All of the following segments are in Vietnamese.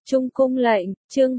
Trung cung lệnh, chương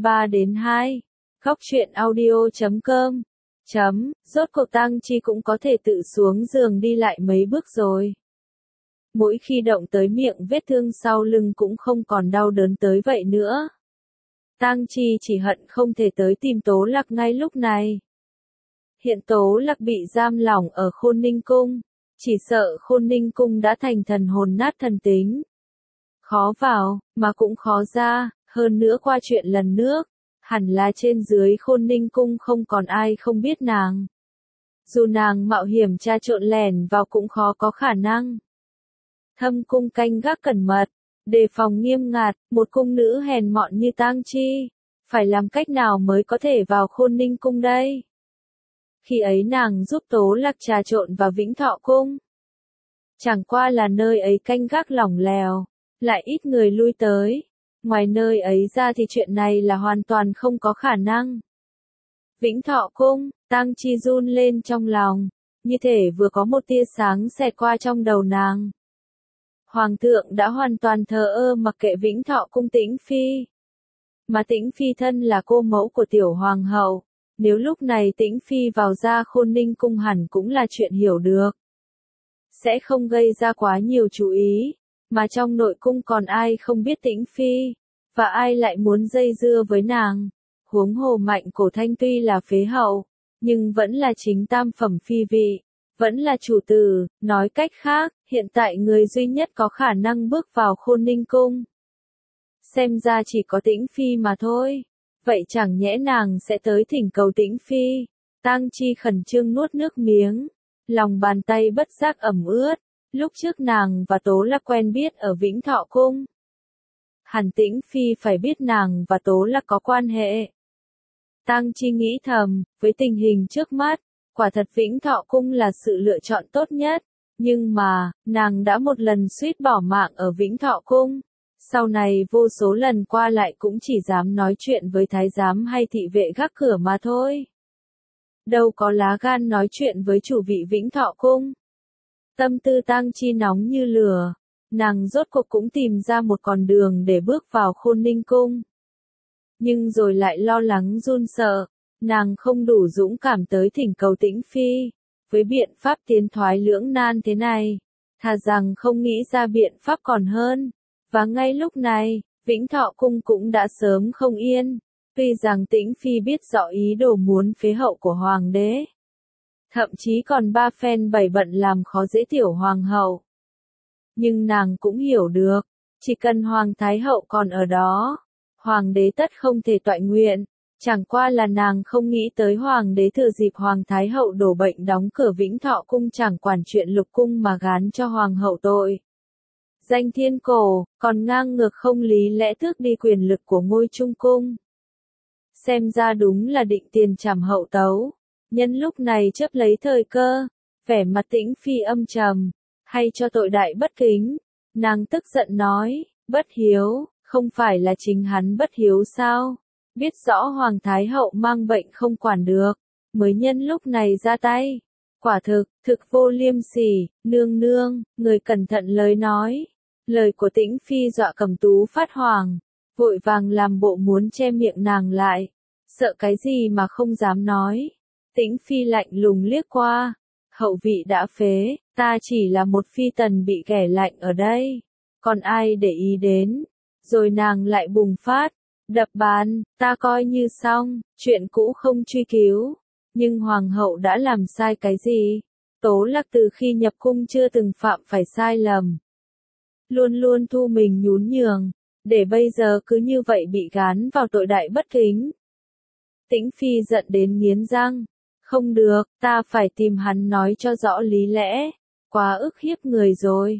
23-2. Góc truyện audio.com. Rốt cuộc Tang Chi cũng có thể tự xuống giường đi lại mấy bước rồi. Mỗi khi động tới miệng vết thương sau lưng cũng không còn đau đớn tới vậy nữa. Tang Chi chỉ hận không thể tới tìm Tố Lạc ngay lúc này. Hiện Tố Lạc bị giam lỏng ở Khôn Ninh Cung, chỉ sợ Khôn Ninh Cung đã thành thần hồn nát thần tính. Khó vào, mà cũng khó ra, hơn nữa qua chuyện lần nước, hẳn là trên dưới Khôn Ninh Cung không còn ai không biết nàng. Dù nàng mạo hiểm tra trộn lẻn vào cũng khó có khả năng. Thâm cung canh gác cẩn mật, đề phòng nghiêm ngặt, một cung nữ hèn mọn như Tang Chi, phải làm cách nào mới có thể vào Khôn Ninh Cung đây? Khi ấy nàng giúp Tố Lạc trà trộn vào Vĩnh Thọ Cung. Chẳng qua là nơi ấy canh gác lỏng lẻo, lại ít người lui tới. Ngoài nơi ấy ra thì chuyện này là hoàn toàn không có khả năng. Vĩnh Thọ Cung, Tang Chi run lên trong lòng, như thể vừa có một tia sáng xẹt qua trong đầu nàng. Hoàng thượng đã hoàn toàn thờ ơ mặc kệ Vĩnh Thọ Cung Tĩnh Phi. Mà Tĩnh Phi thân là cô mẫu của tiểu hoàng hậu, nếu lúc này Tĩnh Phi vào ra Khôn Ninh Cung hẳn cũng là chuyện hiểu được. Sẽ không gây ra quá nhiều chú ý, mà trong nội cung còn ai không biết Tĩnh Phi, và ai lại muốn dây dưa với nàng. Huống hồ Mạnh Cổ Thanh tuy là phế hậu, nhưng vẫn là chính tam phẩm phi vị, vẫn là chủ tử, nói cách khác, hiện tại người duy nhất có khả năng bước vào Khôn Ninh Cung. Xem ra chỉ có Tĩnh Phi mà thôi. Vậy chẳng nhẽ nàng sẽ tới thỉnh cầu Tĩnh Phi? Tang Chi khẩn trương nuốt nước miếng, lòng bàn tay bất giác ẩm ướt. Lúc trước nàng và Tố Lạc quen biết ở Vĩnh Thọ Cung. Hẳn Tĩnh Phi phải biết nàng và Tố Lạc có quan hệ. Tang Chi nghĩ thầm, với tình hình trước mắt, quả thật Vĩnh Thọ Cung là sự lựa chọn tốt nhất. Nhưng mà, nàng đã một lần suýt bỏ mạng ở Vĩnh Thọ Cung. Sau này vô số lần qua lại cũng chỉ dám nói chuyện với thái giám hay thị vệ gác cửa mà thôi. Đâu có lá gan nói chuyện với chủ vị Vĩnh Thọ Cung. Tâm tư Tang Chi nóng như lửa, nàng rốt cuộc cũng tìm ra một con đường để bước vào Khôn Ninh Cung. Nhưng rồi lại lo lắng run sợ, nàng không đủ dũng cảm tới thỉnh cầu Tĩnh Phi. Với biện pháp tiến thoái lưỡng nan thế này, thà rằng không nghĩ ra biện pháp còn hơn. Và ngay lúc này, Vĩnh Thọ Cung cũng đã sớm không yên, tuy rằng Tĩnh Phi biết rõ ý đồ muốn phế hậu của hoàng đế. Thậm chí còn ba phen bày bận làm khó dễ tiểu hoàng hậu. Nhưng nàng cũng hiểu được, chỉ cần hoàng thái hậu còn ở đó, hoàng đế tất không thể toại nguyện. Chẳng qua là nàng không nghĩ tới hoàng đế thừa dịp hoàng thái hậu đổ bệnh đóng cửa Vĩnh Thọ Cung chẳng quản chuyện lục cung mà gán cho hoàng hậu tội danh thiên cổ, còn ngang ngược không lý lẽ tước đi quyền lực của ngôi trung cung. Xem ra đúng là định tiền trảm hậu tấu. Nhân lúc này chấp lấy thời cơ, vẻ mặt Tĩnh Phi âm trầm, hay cho tội đại bất kính. Nàng tức giận nói, bất hiếu, không phải là chính hắn bất hiếu sao? Biết rõ hoàng thái hậu mang bệnh không quản được, mới nhân lúc này ra tay. Quả thực vô liêm sỉ, nương nương, người cẩn thận lời nói. Lời của Tĩnh Phi dọa Cẩm Tú phát hoảng, vội vàng làm bộ muốn che miệng nàng lại, sợ cái gì mà không dám nói. Tĩnh Phi lạnh lùng liếc qua, hậu vị đã phế, ta chỉ là một phi tần bị ghẻ lạnh ở đây, còn ai để ý đến. Rồi nàng lại bùng phát, đập bàn, ta coi như xong, chuyện cũ không truy cứu. Nhưng hoàng hậu đã làm sai cái gì? Tố Lạc từ khi nhập cung chưa từng phạm phải sai lầm. Luôn luôn thu mình nhún nhường, để bây giờ cứ như vậy bị gán vào tội đại bất kính. Tĩnh Phi giận đến nghiến răng, không được, ta phải tìm hắn nói cho rõ lý lẽ, quá ức hiếp người rồi.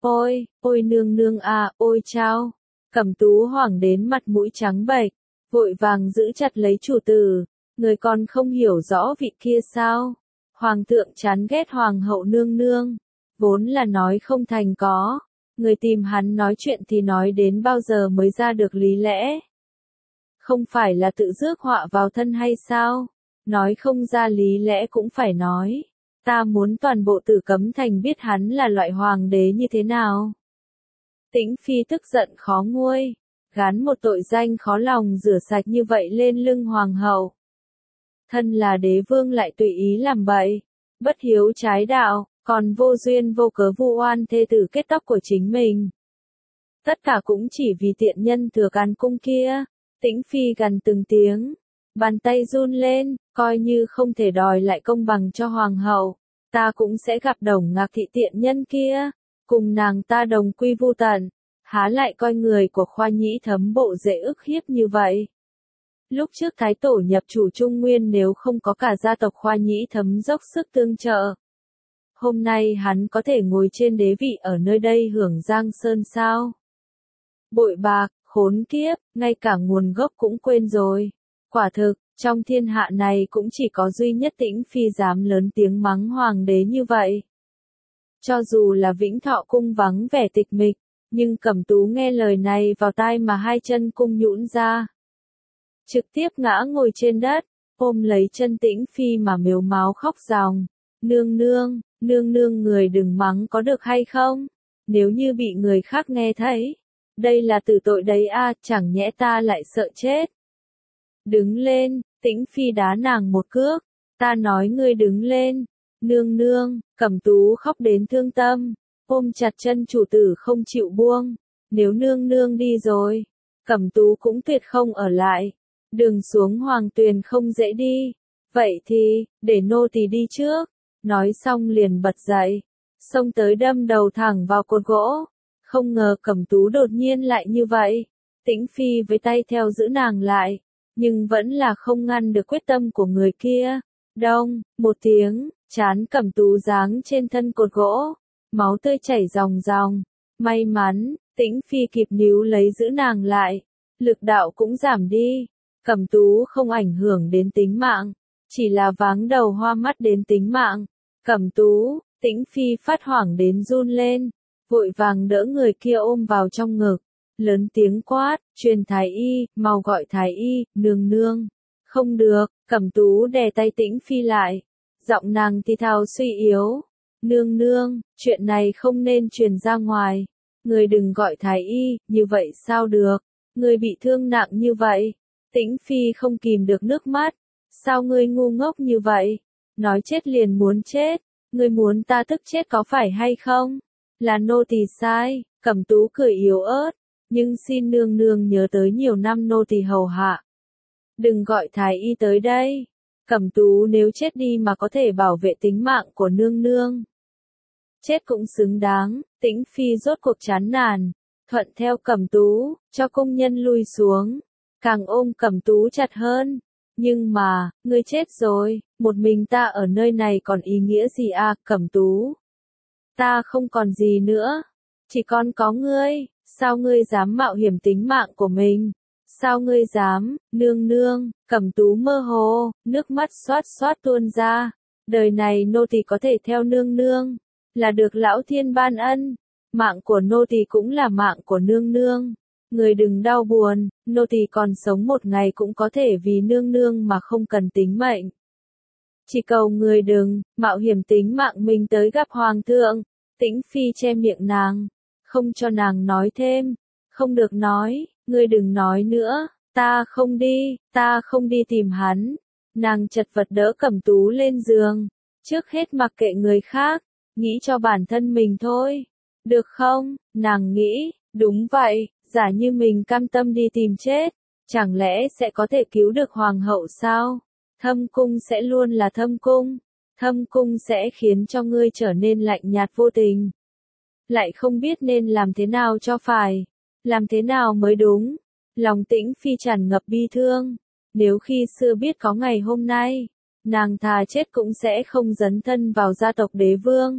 Ôi nương nương à, ôi chao. Cẩm Tú hoảng đến mặt mũi trắng bệch, vội vàng giữ chặt lấy chủ tử, người còn không hiểu rõ vị kia sao? Hoàng thượng chán ghét hoàng hậu nương nương, vốn là nói không thành có. Người tìm hắn nói chuyện thì nói đến bao giờ mới ra được lý lẽ? Không phải là tự rước họa vào thân hay sao? Nói không ra lý lẽ cũng phải nói. Ta muốn toàn bộ Tử Cấm Thành biết hắn là loại hoàng đế như thế nào. Tĩnh Phi tức giận khó nguôi, gán một tội danh khó lòng rửa sạch như vậy lên lưng hoàng hậu. Thân là đế vương lại tùy ý làm bậy, bất hiếu trái đạo, còn vô duyên vô cớ vu oan thê tử kết tóc của chính mình. Tất cả cũng chỉ vì tiện nhân thừa can cung kia. Tĩnh Phi gằn từng tiếng, bàn tay run lên, coi như không thể đòi lại công bằng cho hoàng hậu, ta cũng sẽ gặp Đồng Ngạc Thị tiện nhân kia, cùng nàng ta đồng quy vu tận, há lại coi người của Khoa Nhĩ Thấm bộ dễ ức hiếp như vậy. Lúc trước Thái Tổ nhập chủ Trung Nguyên nếu không có cả gia tộc Khoa Nhĩ Thấm dốc sức tương trợ, hôm nay hắn có thể ngồi trên đế vị ở nơi đây hưởng giang sơn sao? Bội bạc, khốn kiếp, ngay cả nguồn gốc cũng quên rồi. Quả thực, trong thiên hạ này cũng chỉ có duy nhất Tĩnh Phi dám lớn tiếng mắng hoàng đế như vậy. Cho dù là Vĩnh Thọ cung vắng vẻ tịch mịch, nhưng Cẩm Tú nghe lời này vào tai mà hai chân cung nhũn ra. Trực tiếp ngã ngồi trên đất, ôm lấy chân Tĩnh Phi mà mếu máo khóc ròng. Nương nương người đừng mắng có được hay không? Nếu như bị người khác nghe thấy, đây là tử tội đấy a, chẳng nhẽ ta lại sợ chết. Đứng lên, Tĩnh Phi đá nàng một cước, ta nói ngươi đứng lên. Nương, Cẩm Tú khóc đến thương tâm, ôm chặt chân chủ tử không chịu buông. Nếu nương đi rồi, Cẩm Tú cũng tuyệt không ở lại. Đường xuống hoàng tuyền không dễ đi. Vậy thì, để nô tỳ đi trước. Nói xong liền bật dậy, xông tới đâm đầu thẳng vào cột gỗ. Không ngờ Cẩm Tú đột nhiên lại như vậy. Tĩnh Phi với tay theo giữ nàng lại, nhưng vẫn là không ngăn được quyết tâm của người kia. Đông, một tiếng, trán Cẩm Tú giáng trên thân cột gỗ, máu tươi chảy ròng ròng. May mắn, Tĩnh Phi kịp níu lấy giữ nàng lại, lực đạo cũng giảm đi. Cẩm Tú không ảnh hưởng đến tính mạng, chỉ là váng đầu hoa mắt đến tính mạng. Cẩm Tú, Tĩnh Phi phát hoảng đến run lên, vội vàng đỡ người kia ôm vào trong ngực, lớn tiếng quát, truyền thái y, mau gọi thái y, nương. Không được, Cẩm Tú đè tay Tĩnh Phi lại, giọng nàng thì thào suy yếu. Nương, chuyện này không nên truyền ra ngoài, người đừng gọi thái y, như vậy sao được, người bị thương nặng như vậy. Tĩnh Phi không kìm được nước mắt, sao ngươi ngu ngốc như vậy, nói chết liền muốn chết, ngươi muốn ta tức chết có phải hay không? Là nô tỳ sai. Cẩm Tú cười yếu ớt, nhưng xin nương nhớ tới nhiều năm nô tỳ hầu hạ. Đừng gọi thái y tới đây. Cẩm Tú nếu chết đi mà có thể bảo vệ tính mạng của nương. Chết cũng xứng đáng. Tĩnh Phi rốt cuộc chán nản, thuận theo Cẩm Tú, cho công nhân lui xuống, càng ôm Cẩm Tú chặt hơn. Nhưng mà, ngươi chết rồi, một mình ta ở nơi này còn ý nghĩa gì à, Cẩm Tú? Ta không còn gì nữa, chỉ còn có ngươi, sao ngươi dám mạo hiểm tính mạng của mình? Sao ngươi dám, nương, Cẩm Tú mơ hồ, nước mắt xoát tuôn ra. Đời này nô tỳ có thể theo nương, là được lão thiên ban ân, mạng của nô tỳ cũng là mạng của nương. Người đừng đau buồn, nô tỳ còn sống một ngày cũng có thể vì nương mà không cần tính mệnh. Chỉ cầu người đừng mạo hiểm tính mạng mình tới gặp hoàng thượng. Tĩnh Phi che miệng nàng, không cho nàng nói thêm. Không được nói, ngươi đừng nói nữa, ta không đi tìm hắn. Nàng chật vật đỡ Cẩm Tú lên giường, trước hết mặc kệ người khác, nghĩ cho bản thân mình thôi. Được không? Nàng nghĩ, đúng vậy, giả như mình cam tâm đi tìm chết, chẳng lẽ sẽ có thể cứu được hoàng hậu sao? Thâm cung sẽ luôn là thâm cung sẽ khiến cho ngươi trở nên lạnh nhạt vô tình. Lại không biết nên làm thế nào cho phải, làm thế nào mới đúng. Lòng Tĩnh Phi tràn ngập bi thương, nếu khi xưa biết có ngày hôm nay, nàng thà chết cũng sẽ không dấn thân vào gia tộc đế vương.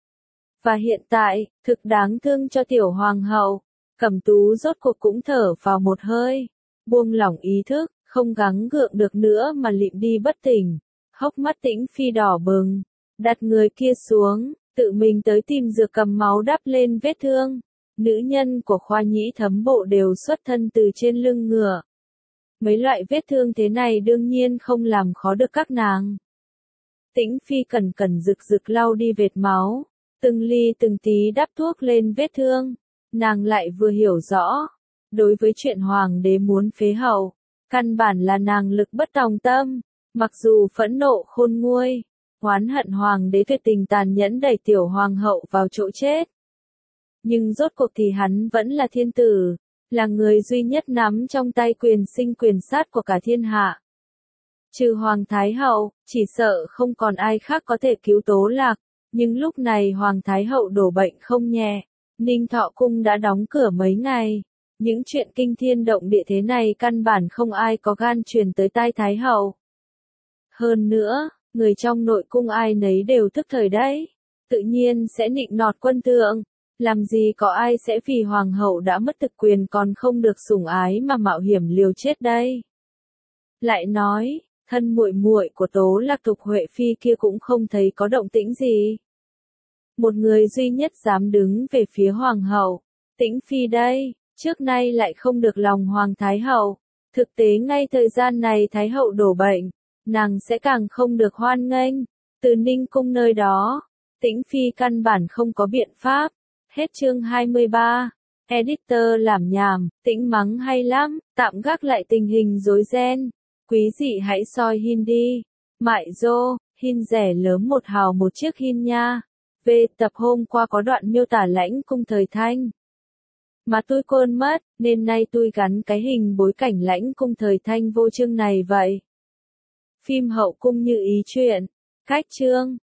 Và hiện tại, thực đáng thương cho tiểu hoàng hậu. Cẩm Tú rốt cuộc cũng thở vào một hơi, buông lỏng ý thức, không gắng gượng được nữa mà lịm đi bất tỉnh. Hốc mắt Tĩnh Phi đỏ bừng, đặt người kia xuống, tự mình tới tìm dược cầm máu đắp lên vết thương. Nữ nhân của Khoa Nhĩ Thấm bộ đều xuất thân từ trên lưng ngựa. Mấy loại vết thương thế này đương nhiên không làm khó được các nàng. Tĩnh Phi cẩn cẩn rực lau đi vệt máu, từng ly từng tí đắp thuốc lên vết thương. Nàng lại vừa hiểu rõ, Đối với chuyện hoàng đế muốn phế hậu, căn bản là nàng lực bất tòng tâm, mặc dù phẫn nộ khôn nguôi, oán hận hoàng đế tuyệt tình tàn nhẫn đẩy tiểu hoàng hậu vào chỗ chết. Nhưng rốt cuộc thì hắn vẫn là thiên tử, là người duy nhất nắm trong tay quyền sinh quyền sát của cả thiên hạ. Trừ Hoàng Thái Hậu, chỉ sợ không còn ai khác có thể cứu Tố Lạc, nhưng lúc này Hoàng Thái Hậu đổ bệnh không nhẹ, Ninh Thọ Cung đã đóng cửa mấy ngày. Những chuyện kinh thiên động địa thế này căn bản không ai có gan truyền tới tai Thái Hậu. Hơn nữa, người trong nội cung ai nấy đều thức thời đấy, tự nhiên sẽ nịnh nọt quân thượng. Làm gì có ai sẽ vì hoàng hậu đã mất thực quyền còn không được sủng ái mà mạo hiểm liều chết đây. Lại nói, thân muội muội của Tố Lạc Thục Huệ Phi kia cũng không thấy có động tĩnh gì. Một người duy nhất dám đứng về phía hoàng hậu, Tĩnh Phi đây, trước nay lại không được lòng Hoàng Thái Hậu. Thực tế ngay thời gian này Thái Hậu đổ bệnh, nàng sẽ càng không được hoan nghênh. Từ Ninh Cung nơi đó, Tĩnh Phi căn bản không có biện pháp. Hết chương 23. Editor làm nhảm, Tĩnh mắng hay lắm, tạm gác lại tình hình rối ren. Quý dị hãy soi hin đi. Mại dô, hin rẻ lớn 1 hào một chiếc hin nha. Về tập hôm qua có đoạn miêu tả lãnh cung thời Thanh. Mà tôi quên mất, nên nay tôi gắn cái hình bối cảnh lãnh cung thời Thanh vô chương này vậy. Phim hậu cung như ý chuyện. Cách chương.